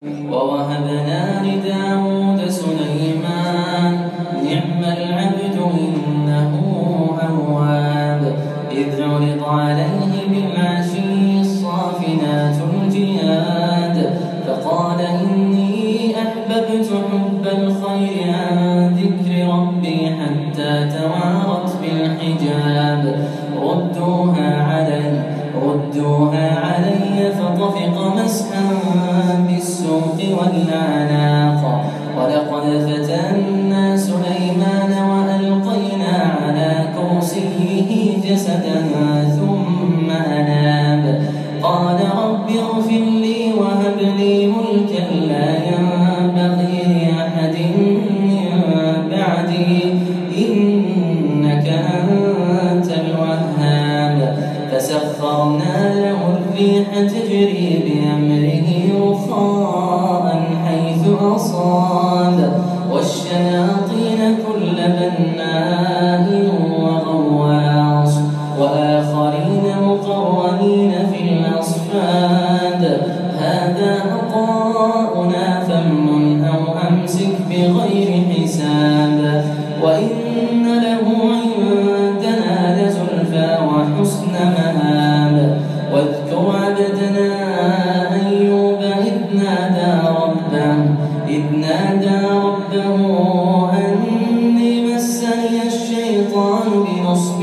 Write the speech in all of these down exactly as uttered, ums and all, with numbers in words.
ووهبنا لداود سليمان نعم العبد إنه أواب إذ عرض عليه بالعشي الصافنات الجياد فقال إني أحببت حب الخير عن ذكر ربي حتى توارت بالحجاب ردوها علي ردوها علي فطفق مسحا بالسوق والأعناق ولقد فتنا سليمان وألقينا على كرسيه جسدا ثم أناب قال رب اغفر لي وهب لي ملكا لا ينبغي لأحد من بعدي إنك أنت الوهاب فسخرنا له الريح تجري بأمره رخاء حيث أصاب والشياطين كل بناء وغواص وآخرين مقرنين في الأصفاد هذا عطاؤنا فامنن أو أمسك بغير حساب وإن له عندنا لزلفى وحسن مآب واذكر عبدنا أيوب إذ نادى ربه إذ نادى ربه أني مسني الشيطان بنصب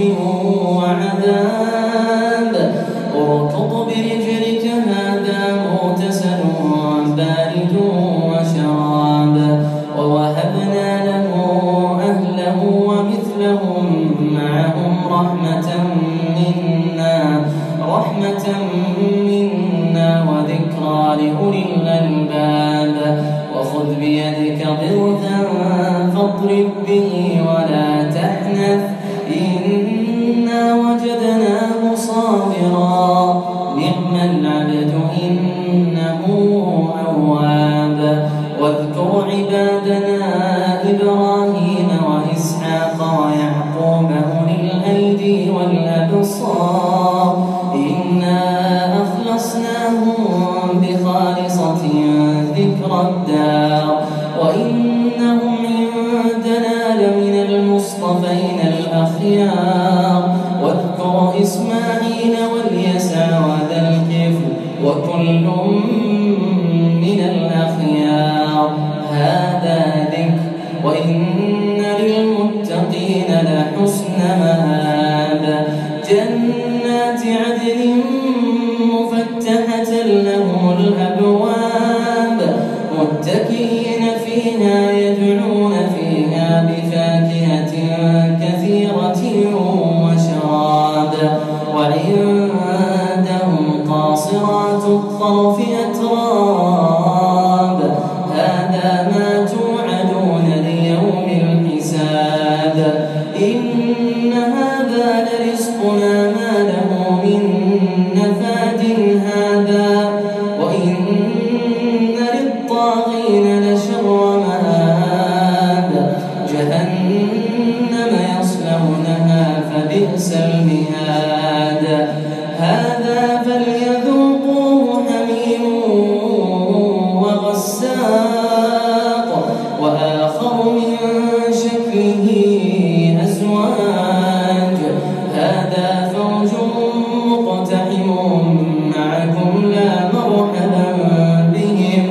وعذاب اركض برجلك هذا مغتسل بارد وشراب ووهبنا له أهله ومثلهم معهم رحمة منا رحمة منا وذكرى لأولي الألباب وخذ بيدك ضغثا فاضرب به ولا تحنث إنا وجدناه صابرا نعم العبد إنه أواب واذكر عبادنا إبراهيم وإسحاق ويعقوب أولي الأيدي والأبصار إنا أخلصناهم بخالصة ذكر الدار وإنهم عندنا لمن المصطفين الأخيار واذكر إسماعيل واليسع وذا الكفل وكل من الأخيار هذا ذكر وإن للمتقين لحسن مآب جنات عدن مفتحة لهم الأبواب متكئين فيها يدعون فيها بفاكهة كثيرة وشراب وعندهم قاصرات الطرف أتراب هذا ما توعدون ليوم الحساب إن هذا لرزقنا ما له من نفاد هذا وإن للطاغين لشر مآب جهنم يصلونها فبئس المهاد هذا فليذوقوه حميم وغساق وآخر من شكله أزواج هذا فوج مقتحم معكم لا مرحبا بهم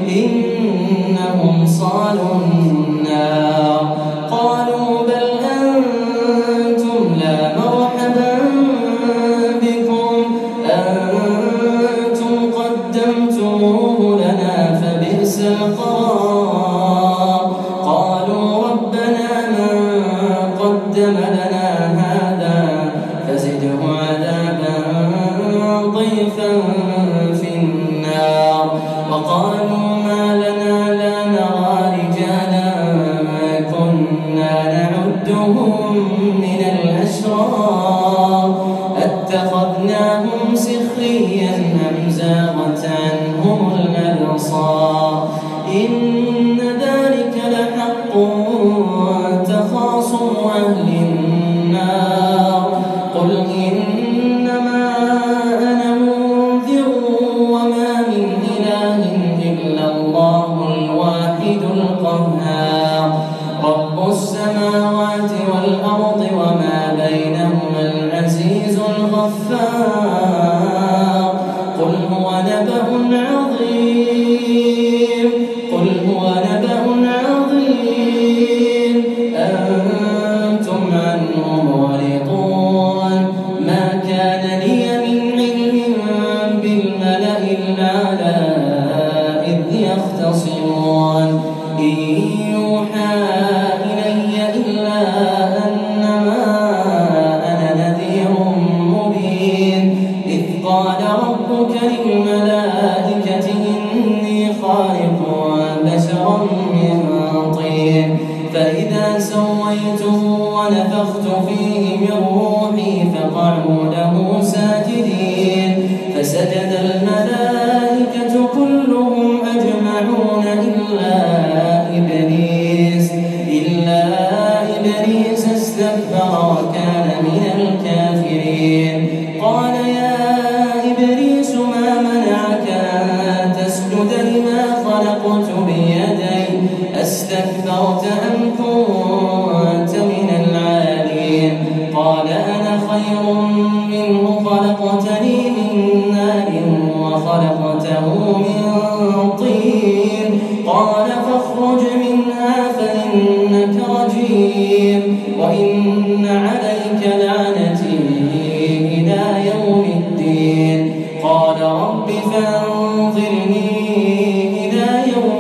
إنهم صالوا النار قالوا بل أنتم لا مرحبا بكم أنتم قدمتموه لنا فبئس القرار قالوا ربنا من قدم لنا هذا فزده عذابا ضيفا في النار وقالوا ما لنا لا نرى رجالا كنا نعدهم من الأشرار اتخذناهم سخريا أم زاغت عنهم الأبصار إن ذلك لحق تخاصم أهل النار قل إنما أنا منذر وما من إله إلا الله يختصمون إن يوحى إلي إلا أنما أنا نذير مبين إذ قال ربك للملائكة إني خالق بشرا من طين فإذا سويته ونفخت فيه من روحي فقعوا له ساجدين فسجد الملائكة كلهم أجمعون إلا إبليس إلا إبليس استكبر وكان من الكافرين قال يا إبليس ما منعك أن تسجد لما خلقت بيدي أستكبرت أم كنت من العالين قال أنا خير منه خلقتني من نار وخلقته من طين قال فاخرج منها فإنك رجيم وإن عليك لعنتي إلى يوم الدين قال رب فانظرني إلى يوم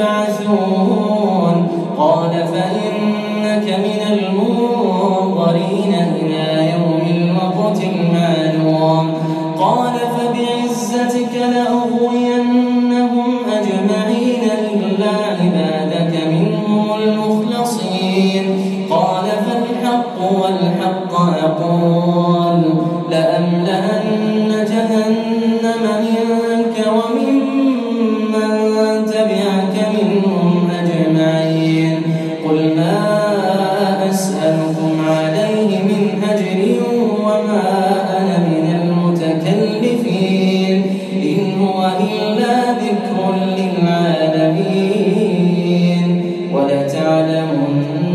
يبعثون قال فإنك من المنظرين إلى يوم الوقت المعلوم قال فبعزتك لأغوينهم أجمعين إلا عبادك منهم المخلصين قال فالحق والحق أقول لأملأن جهنم منك وممن تبعك منهم أجمعين قل ما أسألكم عليه من أجر وما أنا من المتكلفين إن هو إلا ذكر للعالمين ولتعلمن